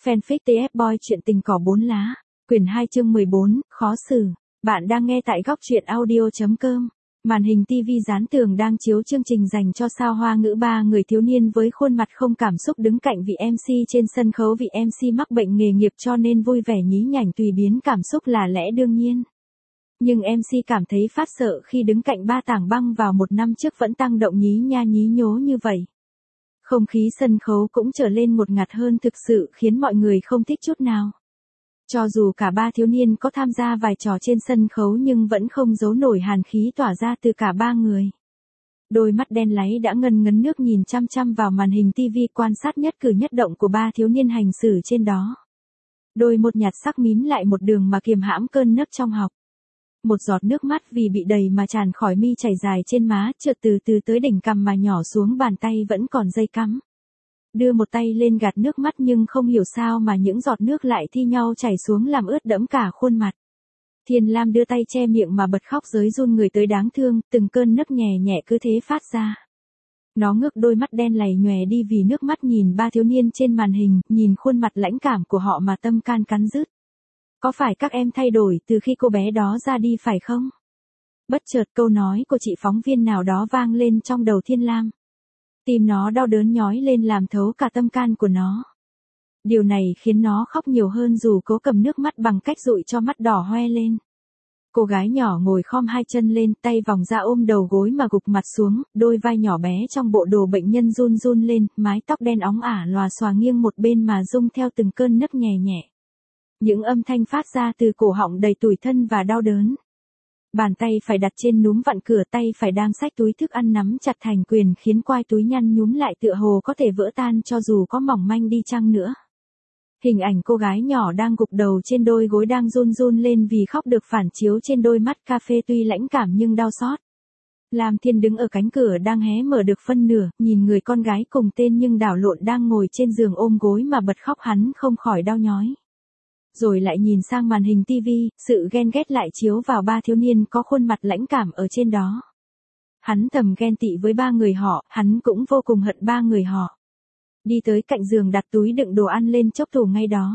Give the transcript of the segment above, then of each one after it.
Fanfic TF Boy chuyện tình cỏ 4 lá, quyển 2 chương 14, khó xử. Bạn đang nghe tại góc truyện audio.com. Màn hình TV dán tường đang chiếu chương trình dành cho sao hoa ngữ ba người thiếu niên với khuôn mặt không cảm xúc đứng cạnh vị MC trên sân khấu. Vị MC mắc bệnh nghề nghiệp cho nên vui vẻ nhí nhảnh tùy biến cảm xúc là lẽ đương nhiên. Nhưng MC cảm thấy phát sợ khi đứng cạnh ba tảng băng vào một năm trước vẫn tăng động nhí nha nhí nhố như vậy. Không khí sân khấu cũng trở lên ngột ngạt hơn thực sự khiến mọi người không thích chút nào. Cho dù cả ba thiếu niên có tham gia vài trò trên sân khấu nhưng vẫn không giấu nổi hàn khí tỏa ra từ cả ba người. Đôi mắt đen láy đã ngấn ngấn nước nhìn chăm chăm vào màn hình TV quan sát nhất cử nhất động của ba thiếu niên hành xử trên đó. Đôi một nhạt sắc mím lại một đường mà kiềm hãm cơn nấc trong họng. Một giọt nước mắt vì bị đầy mà tràn khỏi mi chảy dài trên má, trượt từ từ tới đỉnh cằm mà nhỏ xuống bàn tay vẫn còn dây cắm. Đưa một tay lên gạt nước mắt nhưng không hiểu sao mà những giọt nước lại thi nhau chảy xuống làm ướt đẫm cả khuôn mặt. Thiên Lam đưa tay che miệng mà bật khóc rối run người tới đáng thương, từng cơn nấc nhẹ nhẹ cứ thế phát ra. Nó ngước đôi mắt đen lầy nhòe đi vì nước mắt nhìn ba thiếu niên trên màn hình, nhìn khuôn mặt lãnh cảm của họ mà tâm can cắn rứt. Có phải các em thay đổi từ khi cô bé đó ra đi phải không? Bất chợt câu nói của chị phóng viên nào đó vang lên trong đầu Thiên Lam. Tim nó đau đớn nhói lên làm thấu cả tâm can của nó. Điều này khiến nó khóc nhiều hơn dù cố cầm nước mắt bằng cách dụi cho mắt đỏ hoe lên. Cô gái nhỏ ngồi khom hai chân lên, tay vòng ra ôm đầu gối mà gục mặt xuống, đôi vai nhỏ bé trong bộ đồ bệnh nhân run run lên, mái tóc đen óng ả lòa xòa nghiêng một bên mà rung theo từng cơn nấc nhẹ nhẹ. Những âm thanh phát ra từ cổ họng đầy tủi thân và đau đớn. Bàn tay phải đặt trên núm vặn cửa, tay phải đang xách túi thức ăn nắm chặt thành quyền khiến quai túi nhăn nhúm lại tựa hồ có thể vỡ tan cho dù có mỏng manh đi chăng nữa. Hình ảnh cô gái nhỏ đang gục đầu trên đôi gối đang run run lên vì khóc được phản chiếu trên đôi mắt cà phê tuy lãnh cảm nhưng đau xót. Lam Thiên đứng ở cánh cửa đang hé mở được phân nửa, nhìn người con gái cùng tên nhưng đảo lộn đang ngồi trên giường ôm gối mà bật khóc hắn không khỏi đau nhói. Rồi lại nhìn sang màn hình TV, sự ghen ghét lại chiếu vào ba thiếu niên có khuôn mặt lãnh cảm ở trên đó. Hắn thầm ghen tị với ba người họ, hắn cũng vô cùng hận ba người họ. Đi tới cạnh giường đặt túi đựng đồ ăn lên chốc tủ ngay đó.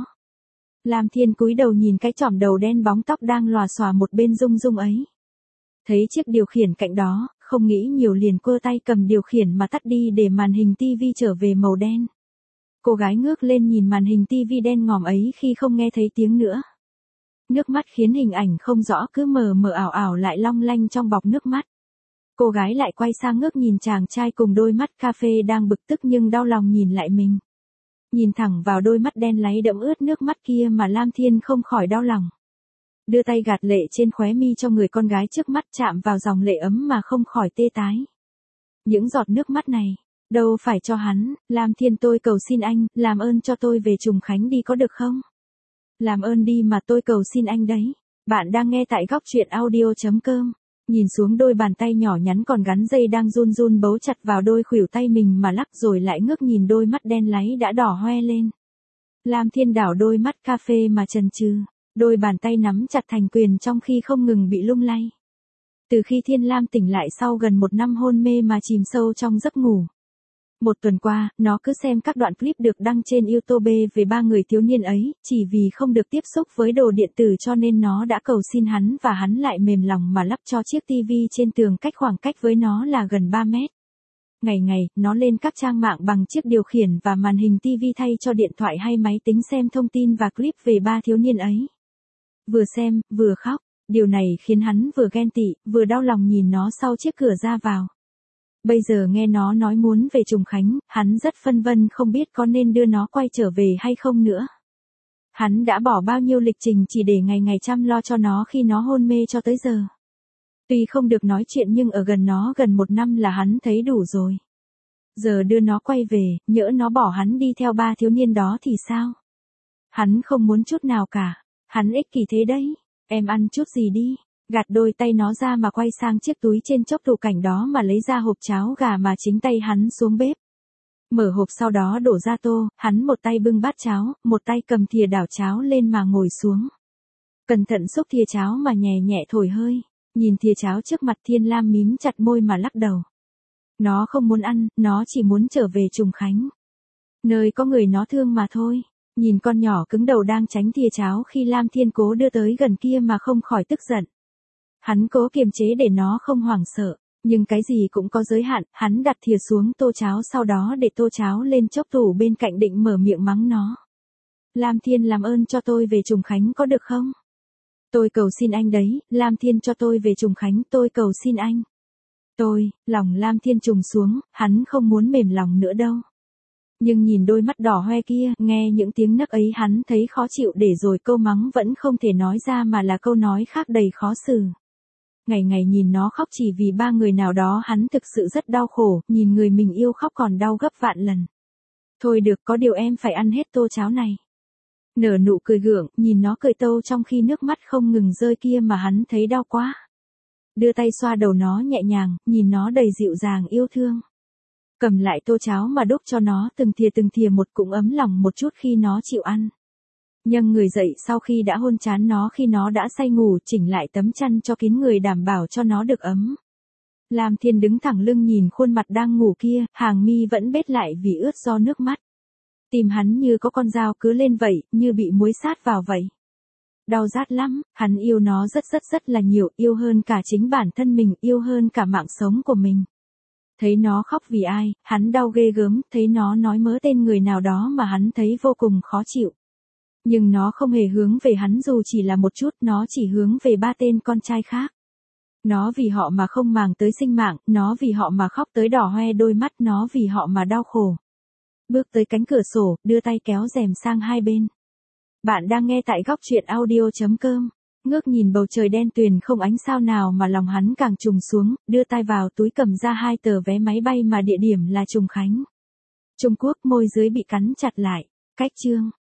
Lam Thiên cúi đầu nhìn cái chỏm đầu đen bóng tóc đang lòa xòa một bên rung rung ấy. Thấy chiếc điều khiển cạnh đó, không nghĩ nhiều liền quơ tay cầm điều khiển mà tắt đi để màn hình TV trở về màu đen. Cô gái ngước lên nhìn màn hình TV đen ngòm ấy khi không nghe thấy tiếng nữa. Nước mắt khiến hình ảnh không rõ cứ mờ mờ ảo ảo lại long lanh trong bọc nước mắt. Cô gái lại quay sang ngước nhìn chàng trai cùng đôi mắt cà phê đang bực tức nhưng đau lòng nhìn lại mình. Nhìn thẳng vào đôi mắt đen láy đẫm ướt nước mắt kia mà Lam Thiên không khỏi đau lòng. Đưa tay gạt lệ trên khóe mi cho người con gái trước mắt chạm vào dòng lệ ấm mà không khỏi tê tái. Những giọt nước mắt này, đâu phải cho hắn, Lam Thiên tôi cầu xin anh, làm ơn cho tôi về Trùng Khánh đi có được không? Làm ơn đi mà tôi cầu xin anh đấy. Bạn đang nghe tại góc truyện audio.com. Nhìn xuống đôi bàn tay nhỏ nhắn còn gắn dây đang run run bấu chặt vào đôi khuỷu tay mình mà lắc rồi lại ngước nhìn đôi mắt đen láy đã đỏ hoe lên. Lam Thiên đảo đôi mắt cà phê mà chần chừ, đôi bàn tay nắm chặt thành quyền trong khi không ngừng bị lung lay. Từ khi Thiên Lam tỉnh lại sau gần một năm hôn mê mà chìm sâu trong giấc ngủ. Một tuần qua, nó cứ xem các đoạn clip được đăng trên YouTube về ba người thiếu niên ấy, chỉ vì không được tiếp xúc với đồ điện tử cho nên nó đã cầu xin hắn và hắn lại mềm lòng mà lắp cho chiếc TV trên tường cách khoảng cách với nó là gần 3 mét. Ngày ngày, nó lên các trang mạng bằng chiếc điều khiển và màn hình TV thay cho điện thoại hay máy tính xem thông tin và clip về ba thiếu niên ấy. Vừa xem, vừa khóc, điều này khiến hắn vừa ghen tị, vừa đau lòng nhìn nó sau chiếc cửa ra vào. Bây giờ nghe nó nói muốn về Trùng Khánh, hắn rất phân vân không biết có nên đưa nó quay trở về hay không nữa. Hắn đã bỏ bao nhiêu lịch trình chỉ để ngày ngày chăm lo cho nó khi nó hôn mê cho tới giờ. Tuy không được nói chuyện nhưng ở gần nó gần một năm là hắn thấy đủ rồi. Giờ đưa nó quay về, nhỡ nó bỏ hắn đi theo ba thiếu niên đó thì sao? Hắn không muốn chút nào cả. Hắn ích kỷ thế đấy. Em ăn chút gì đi. Gạt đôi tay nó ra mà quay sang chiếc túi trên chốc tủ cảnh đó mà lấy ra hộp cháo gà mà chính tay hắn xuống bếp. Mở hộp sau đó đổ ra tô, hắn một tay bưng bát cháo, một tay cầm thìa đảo cháo lên mà ngồi xuống. Cẩn thận xúc thìa cháo mà nhẹ nhẹ thổi hơi, nhìn thìa cháo trước mặt Thiên Lam mím chặt môi mà lắc đầu. Nó không muốn ăn, nó chỉ muốn trở về Trùng Khánh. Nơi có người nó thương mà thôi. Nhìn con nhỏ cứng đầu đang tránh thìa cháo khi Lam Thiên cố đưa tới gần kia mà không khỏi tức giận. Hắn cố kiềm chế để nó không hoảng sợ, nhưng cái gì cũng có giới hạn, hắn đặt thìa xuống tô cháo sau đó để tô cháo lên chốc tủ bên cạnh định mở miệng mắng nó. Lam Thiên làm ơn cho tôi về Trùng Khánh có được không? Tôi cầu xin anh đấy, Lam Thiên cho tôi về Trùng Khánh, tôi cầu xin anh. Lòng Lam Thiên trùng xuống, hắn không muốn mềm lòng nữa đâu. Nhưng nhìn đôi mắt đỏ hoe kia, nghe những tiếng nấc ấy hắn thấy khó chịu để rồi câu mắng vẫn không thể nói ra mà là câu nói khác đầy khó xử. Ngày ngày nhìn nó khóc chỉ vì ba người nào đó hắn thực sự rất đau khổ, nhìn người mình yêu khóc còn đau gấp vạn lần. Thôi được, có điều em phải ăn hết tô cháo này. Nở nụ cười gượng, nhìn nó cười tâu trong khi nước mắt không ngừng rơi kia mà hắn thấy đau quá. Đưa tay xoa đầu nó nhẹ nhàng, nhìn nó đầy dịu dàng yêu thương. Cầm lại tô cháo mà đút cho nó từng thìa một cũng ấm lòng một chút khi nó chịu ăn. Nhưng người dậy sau khi đã hôn chán nó khi nó đã say ngủ chỉnh lại tấm chăn cho kín người đảm bảo cho nó được ấm. Lam Thiên đứng thẳng lưng nhìn khuôn mặt đang ngủ kia, hàng mi vẫn bết lại vì ướt do nước mắt. Tim hắn như có con dao cứ lên vậy, như bị muối sát vào vậy. Đau rát lắm, hắn yêu nó rất là nhiều, yêu hơn cả chính bản thân mình, yêu hơn cả mạng sống của mình. Thấy nó khóc vì ai, hắn đau ghê gớm, thấy nó nói mớ tên người nào đó mà hắn thấy vô cùng khó chịu. Nhưng nó không hề hướng về hắn dù chỉ là một chút, nó chỉ hướng về ba tên con trai khác. Nó vì họ mà không màng tới sinh mạng, nó vì họ mà khóc tới đỏ hoe đôi mắt, nó vì họ mà đau khổ. Bước tới cánh cửa sổ, đưa tay kéo rèm sang hai bên. Bạn đang nghe tại góc truyện audio.com. Ngước nhìn bầu trời đen tuyền không ánh sao nào mà lòng hắn càng trùng xuống, đưa tay vào túi cầm ra 2 tờ vé máy bay mà địa điểm là Trùng Khánh. Trung Quốc, môi dưới bị cắn chặt lại. Cách chương.